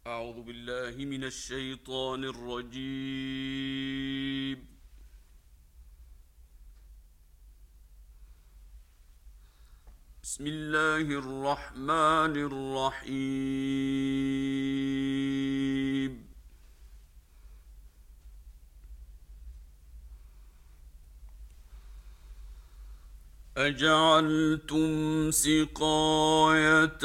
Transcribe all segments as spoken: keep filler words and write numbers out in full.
أعوذ بالله من الشيطان الرجيم. بسم الله الرحمن الرحيم. أجعلتم سقاية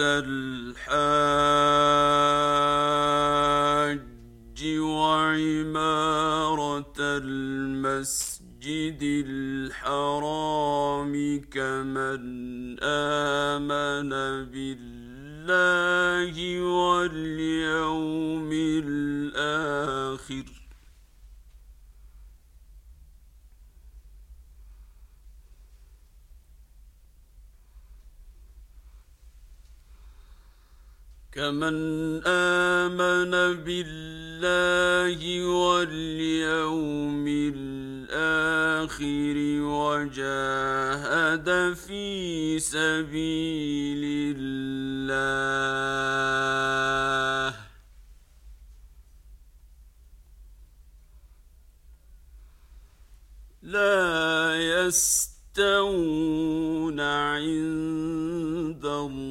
الحاج وعمارة المسجد الحرام كمن آمن بالله واليوم الآخر كمن آمن بالله واليوم الآخر وجاهد في سبيل الله لا يستوون عند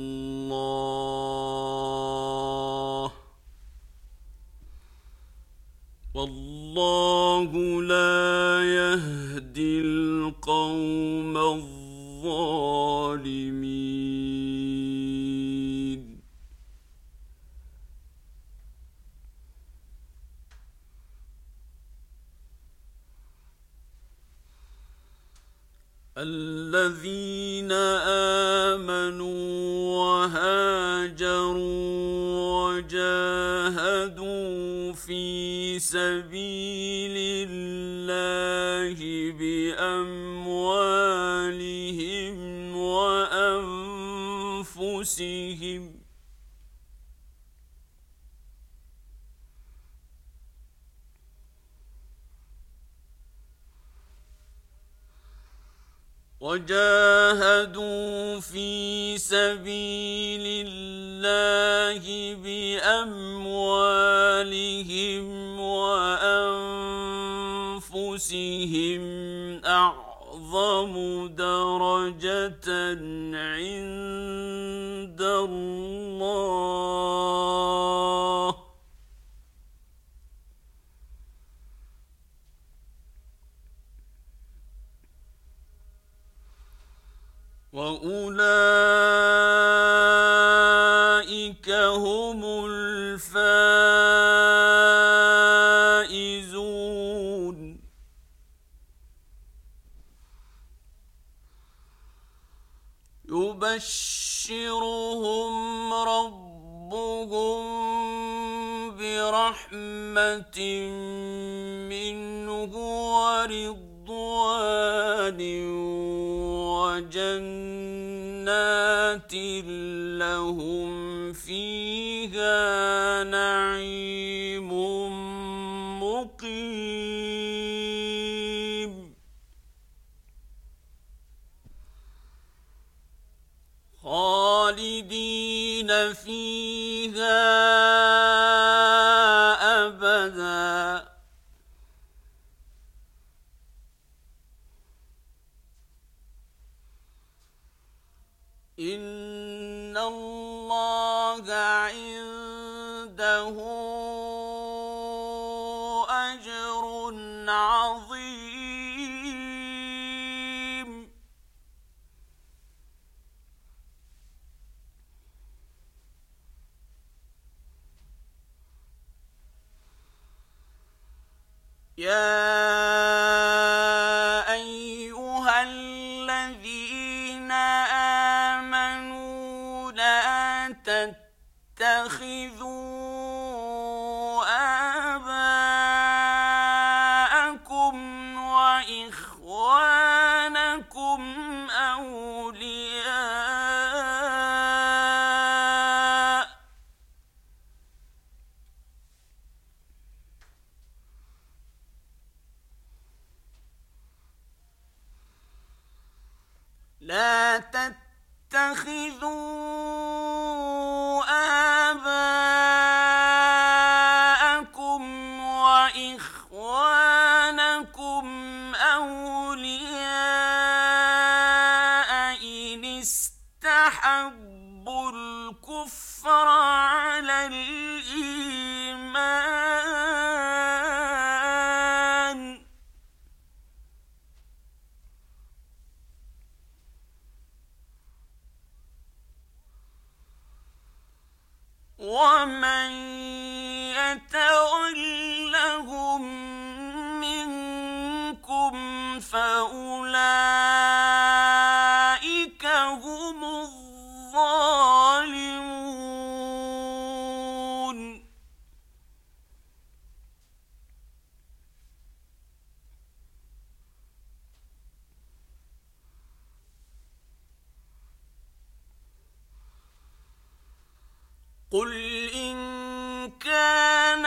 الله والله لا يهدي القوم الظالمين. الذين آمنوا وهاجروا وجاهدوا في سبيل الله بأموالهم وأنفسهم وجاهدوا في سبيل الله بأموالهم وأنفسهم أعظم درجة عند الله وأولئك هم الفائزون. يبشرهم ربهم برحمة منه ورضوان وجنات لهم فيها نعيم مقيم خالدين فيها أبدا إن الله عنده أجر عظيم. يا أيها الذين آمنوا لا تتخذوا آباءكم وإخوانكم أولياء لا تتخذوا آباءكم الكفر على الإيمان ومن يتولهم منكم فأولئك هم الظالمون قل إن كان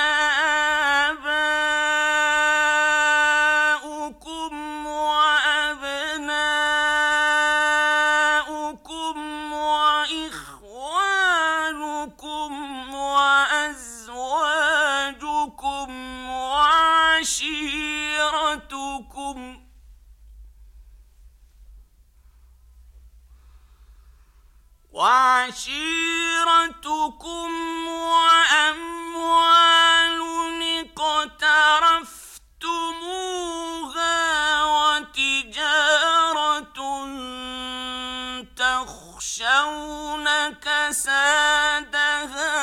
آباؤكم وأبناؤكم وإخوانكم وأزواجكم وعشيرتكم وعشيرتكم وأموال اقترفتموها وتجارة تخشون كسادها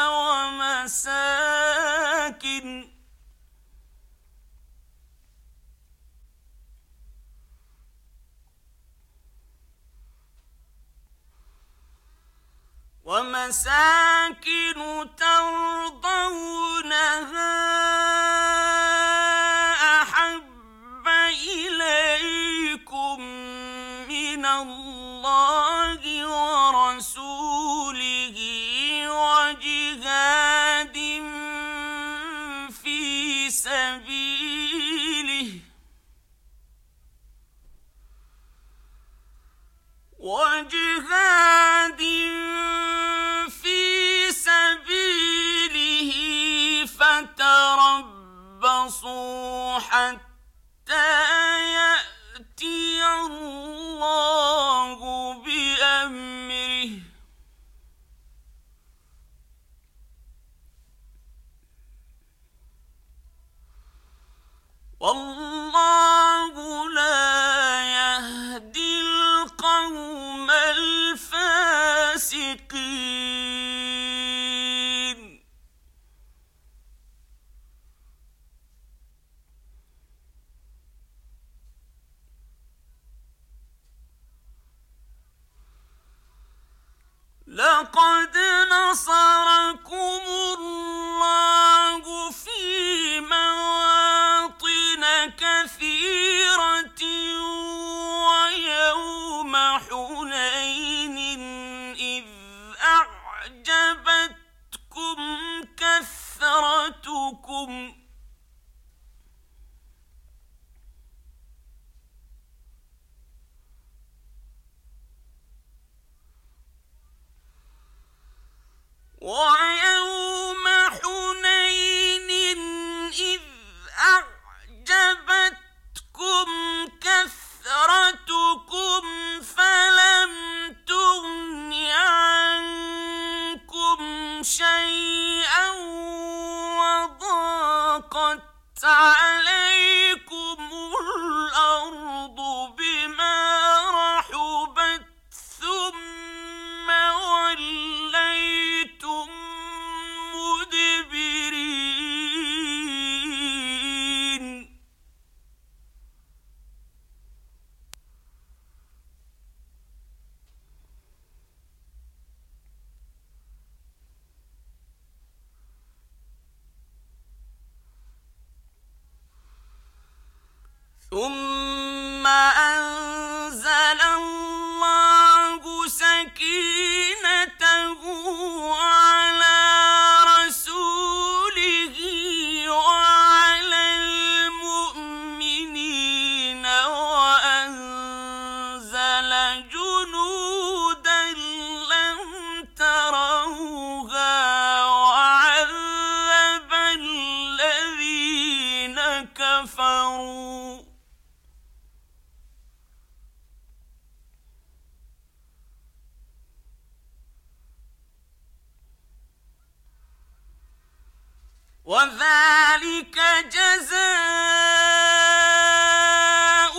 ومساكن ومساكن ترضونها أحب إليكم من الله ورسوله وجهاد في سبيله وجهاد في سبيله فتربصوا حتى يأتي الله بأمره والله لا يهدي القوم الفاسقين لقد نصركم الله في مواطن كثيرة ويوم حنين إذ أعجبتكم كثرتكم ويوم حنين إذ أعجبتكم كثرتكم فلم تغن عنكم شيئا وضاقت عليكم الأرض بما رحبت ثم وليتم مدبرين ثم أنزل الله سكينته على رسوله وعلى المؤمنين وأنزل جنودا لم تروها وعذب الذين كفروا وذلك جزاء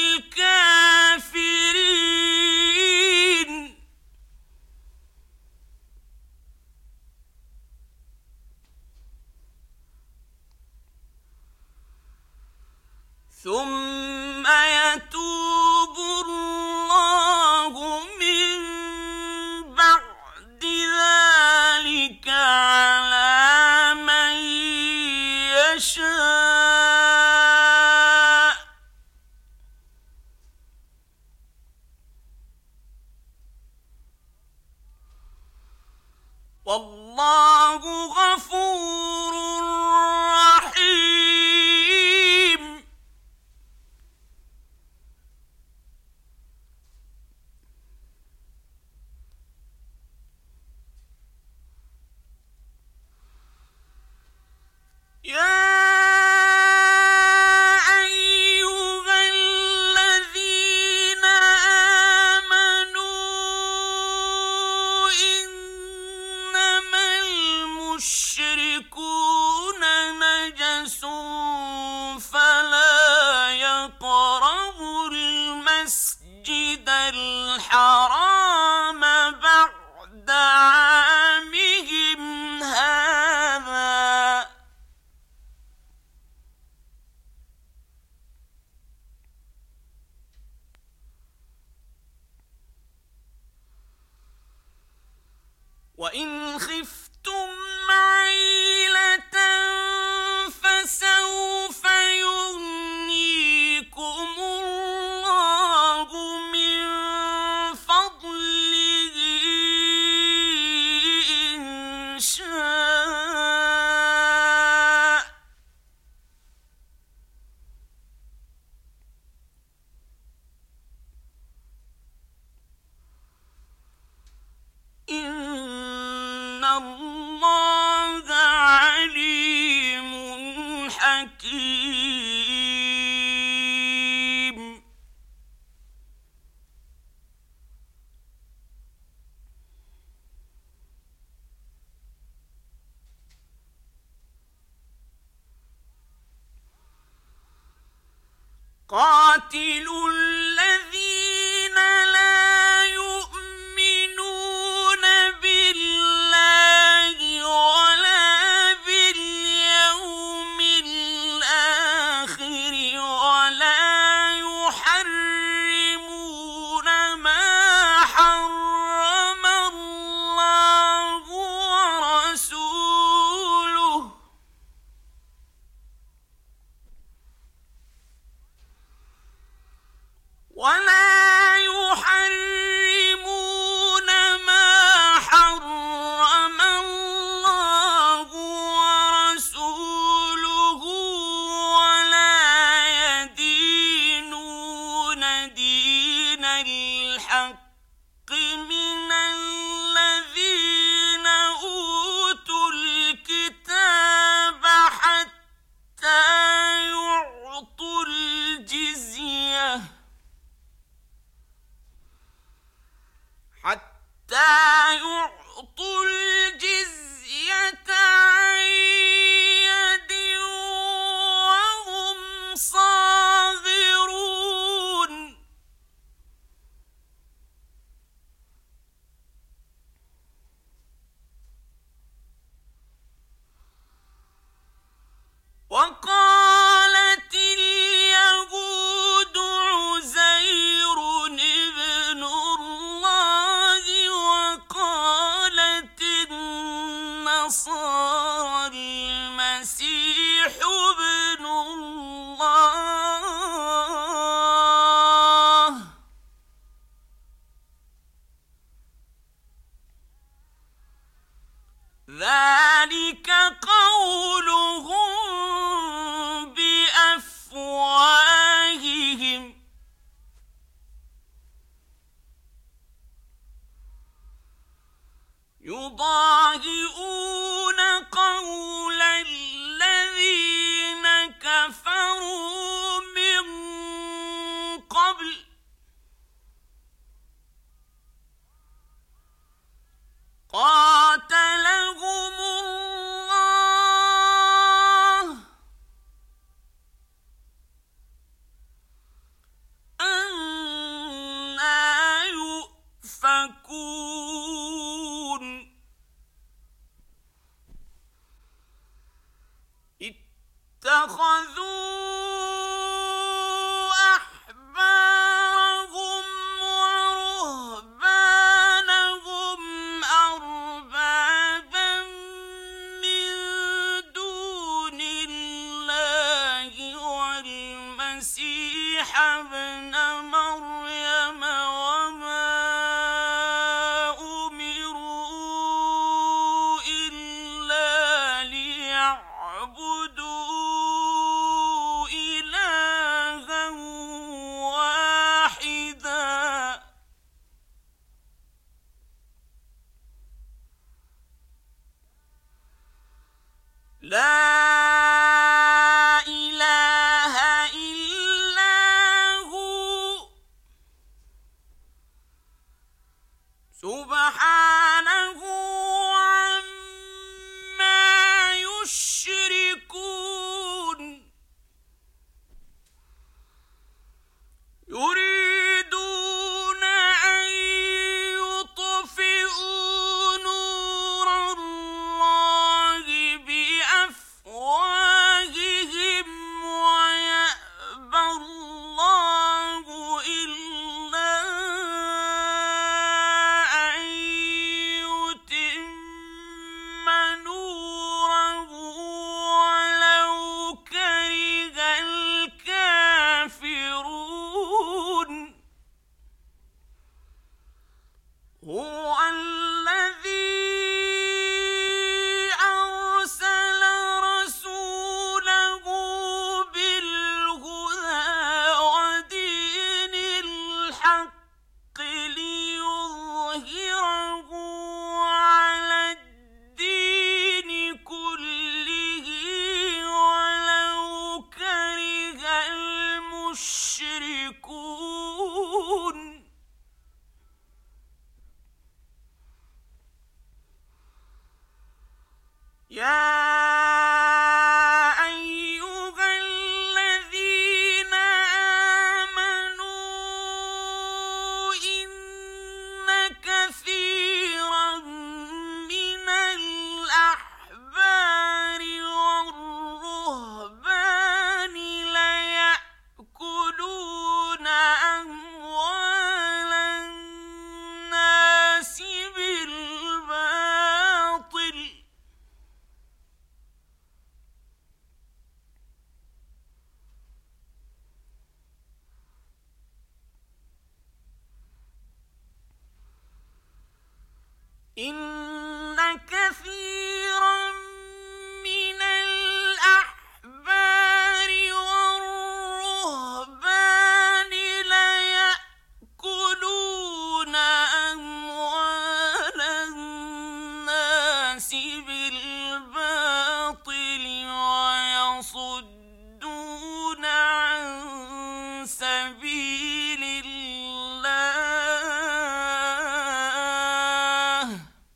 الكافرين. ثم يتوب الله من بعد ذلك على من يشاء، والله غفور رحيم. يا أيها الذين آمنوا إنما المشركون نجس فلا يقربوا المسجد الحرام بعد عامهم هذا، وإن خفتم عيلة فسوف يغنيكم الله من فضله إن شاء، إن الله عليم حكيم. قاتلوا الذين لا يؤمنون بالله ولا باليوم الآخر ولا يحرمون ما حرم الله ورسوله ولا يحرمون ما حرم الله ورسوله ولا يدينون دين الحق من الذين أوتوا الكتاب حتى يعطوا الجزية حتى يعطوا الجزية عن يد وهم صاغرون. وقالت اليهود عزير ابن الله وقالت النصارى المسيح ابن الله، ذلك قولهم بأفواههم يضاهئون قول الذين كفروا من قبل قاتلهم اتخذوا أحبارهم ورهبانهم أربابا من دون الله والمسيح ابن مريم وما أمروا إلا ليعبدوا إلها واحدا لا إله إلا هو سبحانه عما يشركون يريدون أن يطفئوا نور الله بأفواههم ويأبى الله إلا أن يتم نوره ولو كره الكافرون هو الذي أرسل رسوله بالهدى ودين الحق ليظهره على الدين كله ولو كره المشركون يا أيها الذين آمنوا إن كثيرا من الأحبار والرهبان ليأكلون أموال الناس بالباطل إن كثيرا من الأحبار والرهبان ليأكلون أموال الناس بالباطل ويصدون عن سبيل الله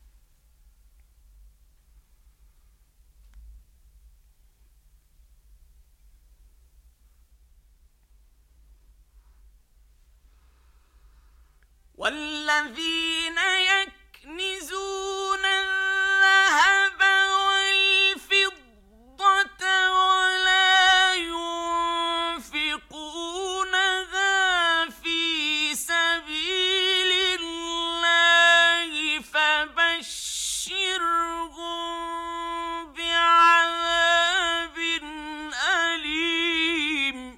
والذين يكنزون الذهب والفضة ولا ينفقونها في سبيل الله فبشرهم بعذاب أليم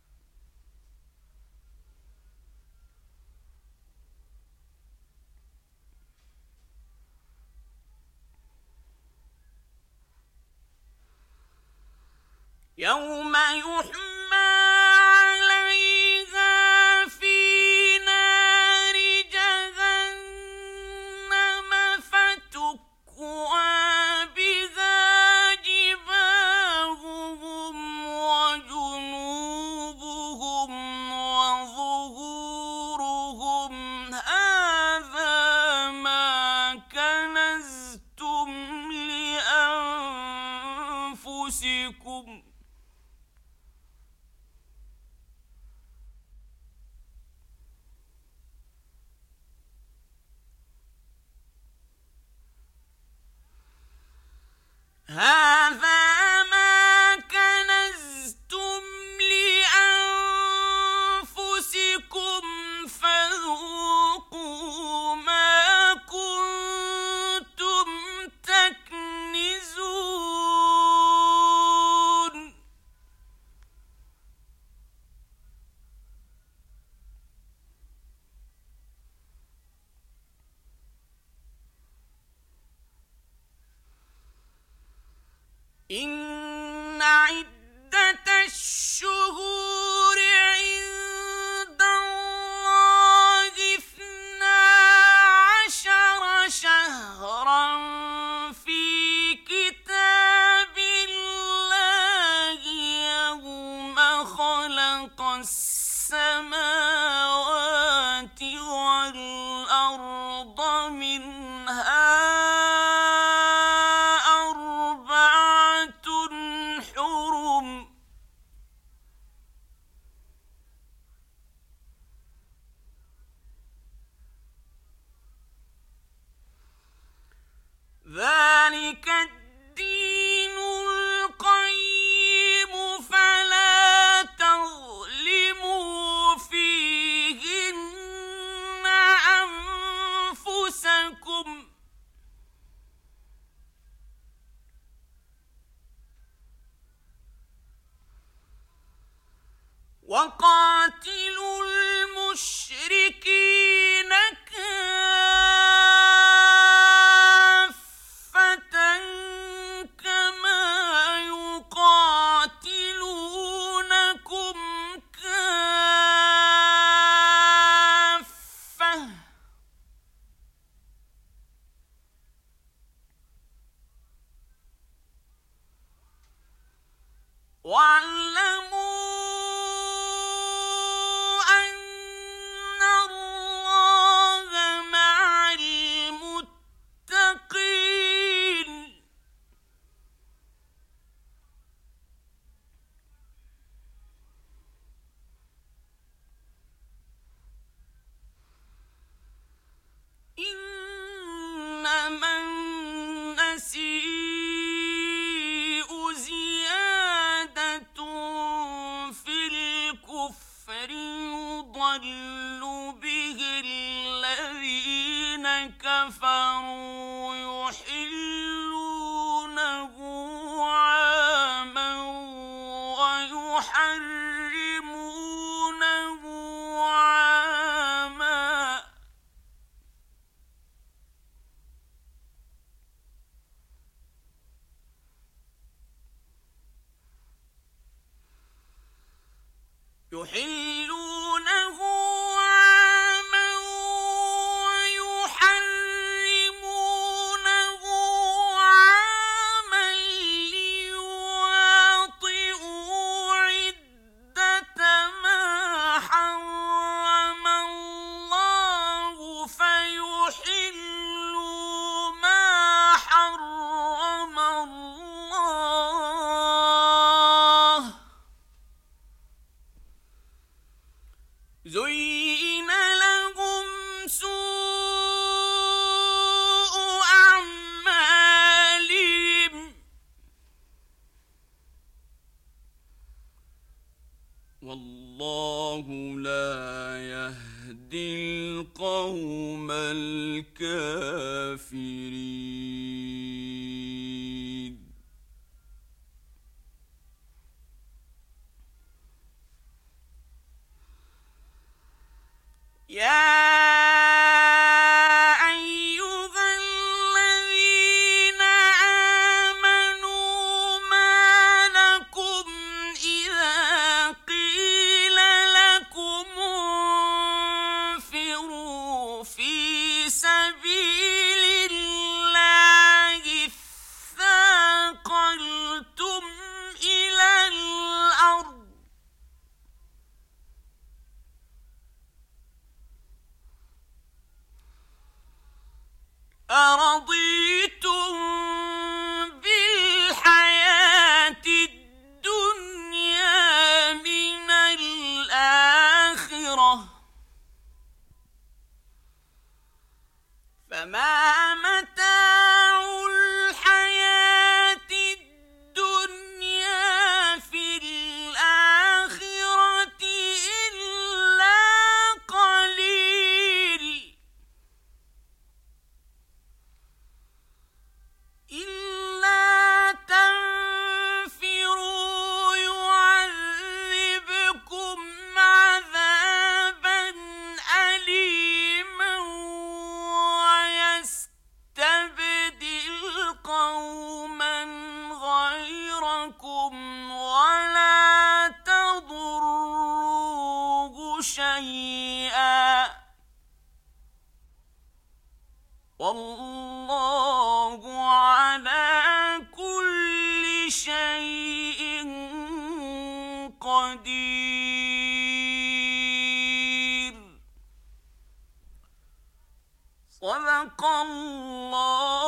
يوم يحمى عليها في نار جهنم فتكوى بها جباههم وجنوبهم وظهورهم هذا ما كنزتم لأنفسكم هذا ما كنزتم إن عدة الشهور عند الله اثنا عشر شهرا في كتاب الله يوم خلق السماوات والأرض منها أربعة حرم ذلك الدين القيم فلا تظلموا فيهن أنفسكم وقاتلوا المشركين كافة كما يقاتلونكم كافة واعلموا أن الله مع المتقين إنما النسيء زيادة في الكفر يضل به الذين كفروا يحلونه عاما ويحرمونه عاما يحلونه عاما ويحرمونه عاما ليواطئوا عدة ما حرم الله فيحلوا ما حرم الله شيئا والله على كل شيء قدير. صدق الله